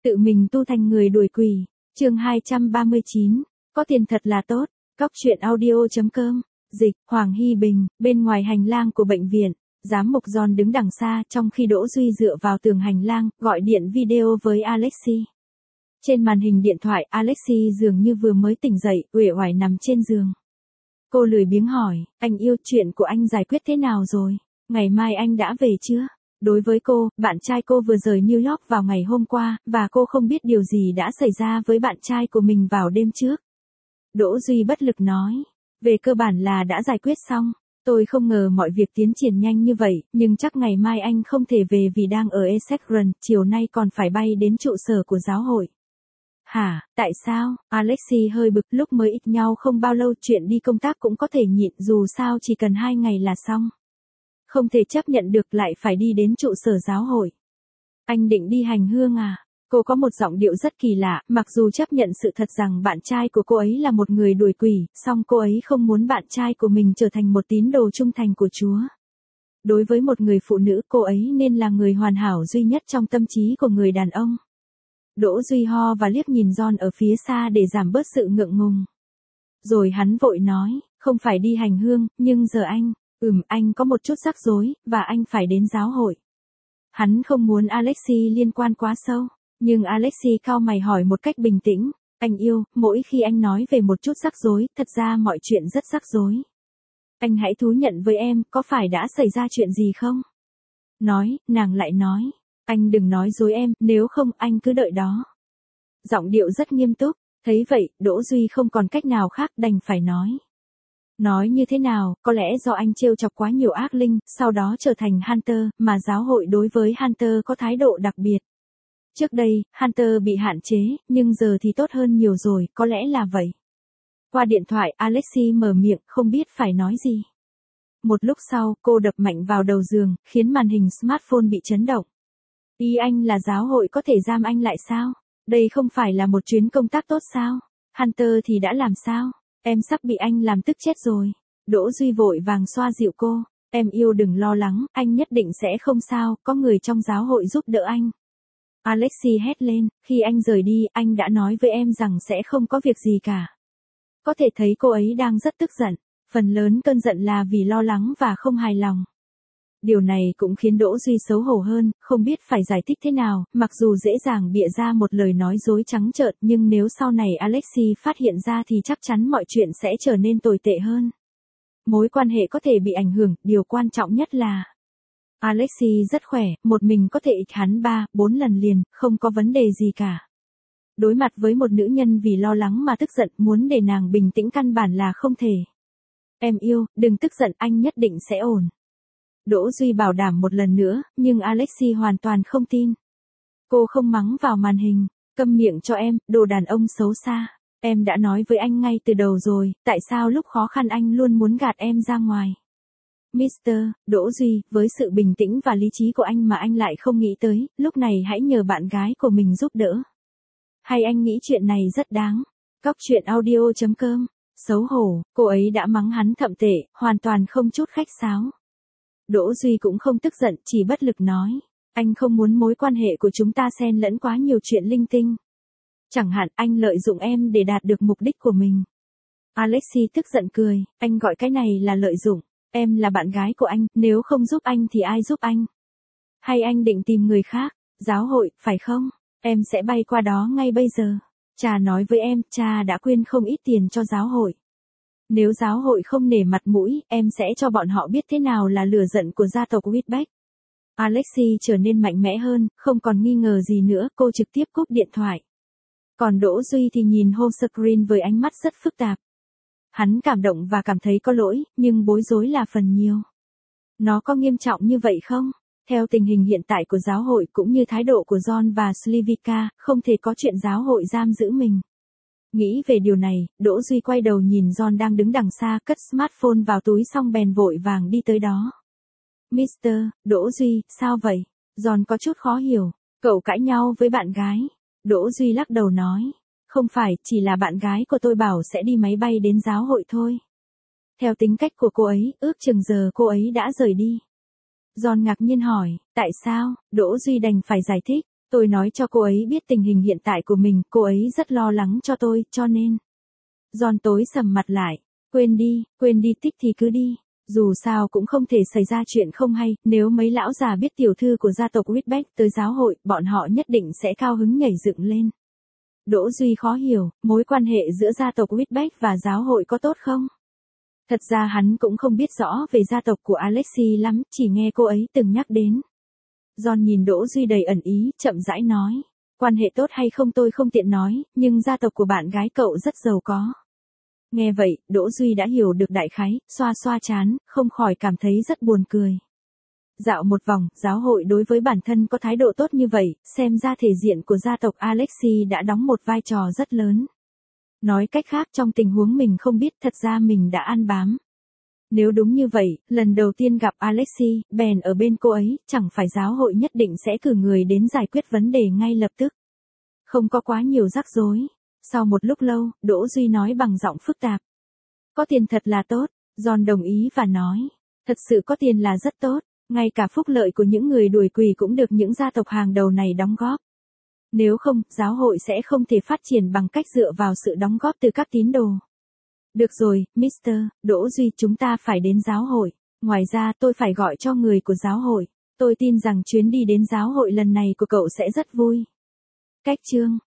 Tự mình tu thành người đuổi quỷ. Chương 239. Có tiền thật là tốt. Cóc truyện audio.com. Dịch, Hoàng Hy Bình. Bên ngoài hành lang của bệnh viện, giám mục John đứng đằng xa trong khi Đỗ Duy dựa vào tường hành lang, gọi điện video với Alexi. Trên màn hình điện thoại, Alexi dường như vừa mới tỉnh dậy, uể oải nằm trên giường. Cô lười biếng hỏi, anh yêu, chuyện của anh giải quyết thế nào rồi? Ngày mai anh đã về chưa? Đối với cô, bạn trai cô vừa rời New York vào ngày hôm qua, và cô không biết điều gì đã xảy ra với bạn trai của mình vào đêm trước. Đỗ Duy bất lực nói, về cơ bản là đã giải quyết xong. Tôi không ngờ mọi việc tiến triển nhanh như vậy, nhưng chắc ngày mai anh không thể về vì đang ở Essex Run, chiều nay còn phải bay đến trụ sở của giáo hội. Hả, tại sao? Alexi hơi bực, lúc mới ít nhau không bao lâu, chuyện đi công tác cũng có thể nhịn, dù sao chỉ cần 2 ngày là xong. Không thể chấp nhận được lại phải đi đến trụ sở giáo hội. Anh định đi hành hương à? Cô có một giọng điệu rất kỳ lạ, mặc dù chấp nhận sự thật rằng bạn trai của cô ấy là một người đuổi quỷ, song cô ấy không muốn bạn trai của mình trở thành một tín đồ trung thành của Chúa. Đối với một người phụ nữ, cô ấy nên là người hoàn hảo duy nhất trong tâm trí của người đàn ông. Đỗ Duy ho và liếc nhìn John ở phía xa để giảm bớt sự ngượng ngùng. Rồi hắn vội nói, không phải đi hành hương, nhưng giờ anh có một chút rắc rối, và anh phải đến giáo hội. Hắn không muốn Alexi liên quan quá sâu, nhưng Alexi cau mày hỏi một cách bình tĩnh, anh yêu, mỗi khi anh nói về một chút rắc rối, thật ra mọi chuyện rất rắc rối. Anh hãy thú nhận với em, có phải đã xảy ra chuyện gì không? Nàng lại nói, anh đừng nói dối em, nếu không anh cứ đợi đó. Giọng điệu rất nghiêm túc, thấy vậy, Đỗ Duy không còn cách nào khác đành phải nói. Nói như thế nào, có lẽ do anh trêu chọc quá nhiều ác linh, sau đó trở thành Hunter, mà giáo hội đối với Hunter có thái độ đặc biệt. Trước đây, Hunter bị hạn chế, nhưng giờ thì tốt hơn nhiều rồi, có lẽ là vậy. Qua điện thoại, Alexi mở miệng, không biết phải nói gì. Một lúc sau, cô đập mạnh vào đầu giường, khiến màn hình smartphone bị chấn động. Ý anh là giáo hội có thể giam anh lại sao? Đây không phải là một chuyến công tác tốt sao? Hunter thì đã làm sao? Em sắp bị anh làm tức chết rồi. Đỗ Duy vội vàng xoa dịu cô. Em yêu đừng lo lắng, anh nhất định sẽ không sao, có người trong giáo hội giúp đỡ anh. Alexi hét lên, khi anh rời đi, anh đã nói với em rằng sẽ không có việc gì cả. Có thể thấy cô ấy đang rất tức giận, phần lớn cơn giận là vì lo lắng và không hài lòng. Điều này cũng khiến Đỗ Duy xấu hổ hơn, không biết phải giải thích thế nào, mặc dù dễ dàng bịa ra một lời nói dối trắng trợn, nhưng nếu sau này Alexi phát hiện ra thì chắc chắn mọi chuyện sẽ trở nên tồi tệ hơn. Mối quan hệ có thể bị ảnh hưởng, điều quan trọng nhất là Alexi rất khỏe, một mình có thể ịch hắn 3-4 lần liền, không có vấn đề gì cả. Đối mặt với một nữ nhân vì lo lắng mà tức giận, muốn để nàng bình tĩnh căn bản là không thể. Em yêu, đừng tức giận, anh nhất định sẽ ổn. Đỗ Duy bảo đảm một lần nữa, nhưng Alexi hoàn toàn không tin. Cô không mắng vào màn hình, câm miệng cho em, đồ đàn ông xấu xa. Em đã nói với anh ngay từ đầu rồi, tại sao lúc khó khăn anh luôn muốn gạt em ra ngoài. Mr. Đỗ Duy, với sự bình tĩnh và lý trí của anh mà anh lại không nghĩ tới, lúc này hãy nhờ bạn gái của mình giúp đỡ. Hay anh nghĩ chuyện này rất đáng. Cóc truyện audio.com. Xấu hổ, cô ấy đã mắng hắn thậm tệ, hoàn toàn không chút khách sáo. Đỗ Duy cũng không tức giận, chỉ bất lực nói. Anh không muốn mối quan hệ của chúng ta xen lẫn quá nhiều chuyện linh tinh. Chẳng hạn anh lợi dụng em để đạt được mục đích của mình. Alexi tức giận cười, anh gọi cái này là lợi dụng. Em là bạn gái của anh, nếu không giúp anh thì ai giúp anh? Hay anh định tìm người khác? Giáo hội, phải không? Em sẽ bay qua đó ngay bây giờ. Cha nói với em, cha đã quyên không ít tiền cho giáo hội. Nếu giáo hội không nể mặt mũi, em sẽ cho bọn họ biết thế nào là lửa giận của gia tộc Whitbeck. Alexi trở nên mạnh mẽ hơn, không còn nghi ngờ gì nữa, cô trực tiếp cúp điện thoại. Còn Đỗ Duy thì nhìn home screen với ánh mắt rất phức tạp. Hắn cảm động và cảm thấy có lỗi, nhưng bối rối là phần nhiều. Nó có nghiêm trọng như vậy không? Theo tình hình hiện tại của giáo hội cũng như thái độ của John và Slivika, không thể có chuyện giáo hội giam giữ mình. Nghĩ về điều này, Đỗ Duy quay đầu nhìn John đang đứng đằng xa, cất smartphone vào túi xong bèn vội vàng đi tới đó. Mr. Đỗ Duy, sao vậy? John có chút khó hiểu, cậu cãi nhau với bạn gái. Đỗ Duy lắc đầu nói, không phải, chỉ là bạn gái của tôi bảo sẽ đi máy bay đến giáo hội thôi. Theo tính cách của cô ấy, ước chừng giờ cô ấy đã rời đi. John ngạc nhiên hỏi, tại sao? Đỗ Duy đành phải giải thích, Tôi nói cho cô ấy biết tình hình hiện tại của mình, cô ấy rất lo lắng cho tôi, cho nên. John tối sầm mặt lại. Quên đi thích thì cứ đi. Dù sao cũng không thể xảy ra chuyện không hay, nếu mấy lão già biết tiểu thư của gia tộc Whitbeck tới giáo hội, bọn họ nhất định sẽ cao hứng nhảy dựng lên. Đỗ Duy khó hiểu, mối quan hệ giữa gia tộc Whitbeck và giáo hội có tốt không? Thật ra hắn cũng không biết rõ về gia tộc của Alexi lắm, chỉ nghe cô ấy từng nhắc đến. John nhìn Đỗ Duy đầy ẩn ý, chậm rãi nói. Quan hệ tốt hay không tôi không tiện nói, nhưng gia tộc của bạn gái cậu rất giàu có. Nghe vậy, Đỗ Duy đã hiểu được đại khái, xoa xoa trán, không khỏi cảm thấy rất buồn cười. Dạo một vòng, giáo hội đối với bản thân có thái độ tốt như vậy, xem ra thể diện của gia tộc Alexi đã đóng một vai trò rất lớn. Nói cách khác trong tình huống mình không biết thật ra mình đã ăn bám. Nếu đúng như vậy, lần đầu tiên gặp Alexi, bèn ở bên cô ấy, chẳng phải giáo hội nhất định sẽ cử người đến giải quyết vấn đề ngay lập tức. Không có quá nhiều rắc rối. Sau một lúc lâu, Đỗ Duy nói bằng giọng phức tạp. Có tiền thật là tốt, John đồng ý và nói. Thật sự có tiền là rất tốt, ngay cả phúc lợi của những người đuổi quỷ cũng được những gia tộc hàng đầu này đóng góp. Nếu không, giáo hội sẽ không thể phát triển bằng cách dựa vào sự đóng góp từ các tín đồ. Được rồi, Mr. Đỗ Duy, chúng ta phải đến giáo hội. Ngoài ra tôi phải gọi cho người của giáo hội. Tôi tin rằng chuyến đi đến giáo hội lần này của cậu sẽ rất vui. Cách chương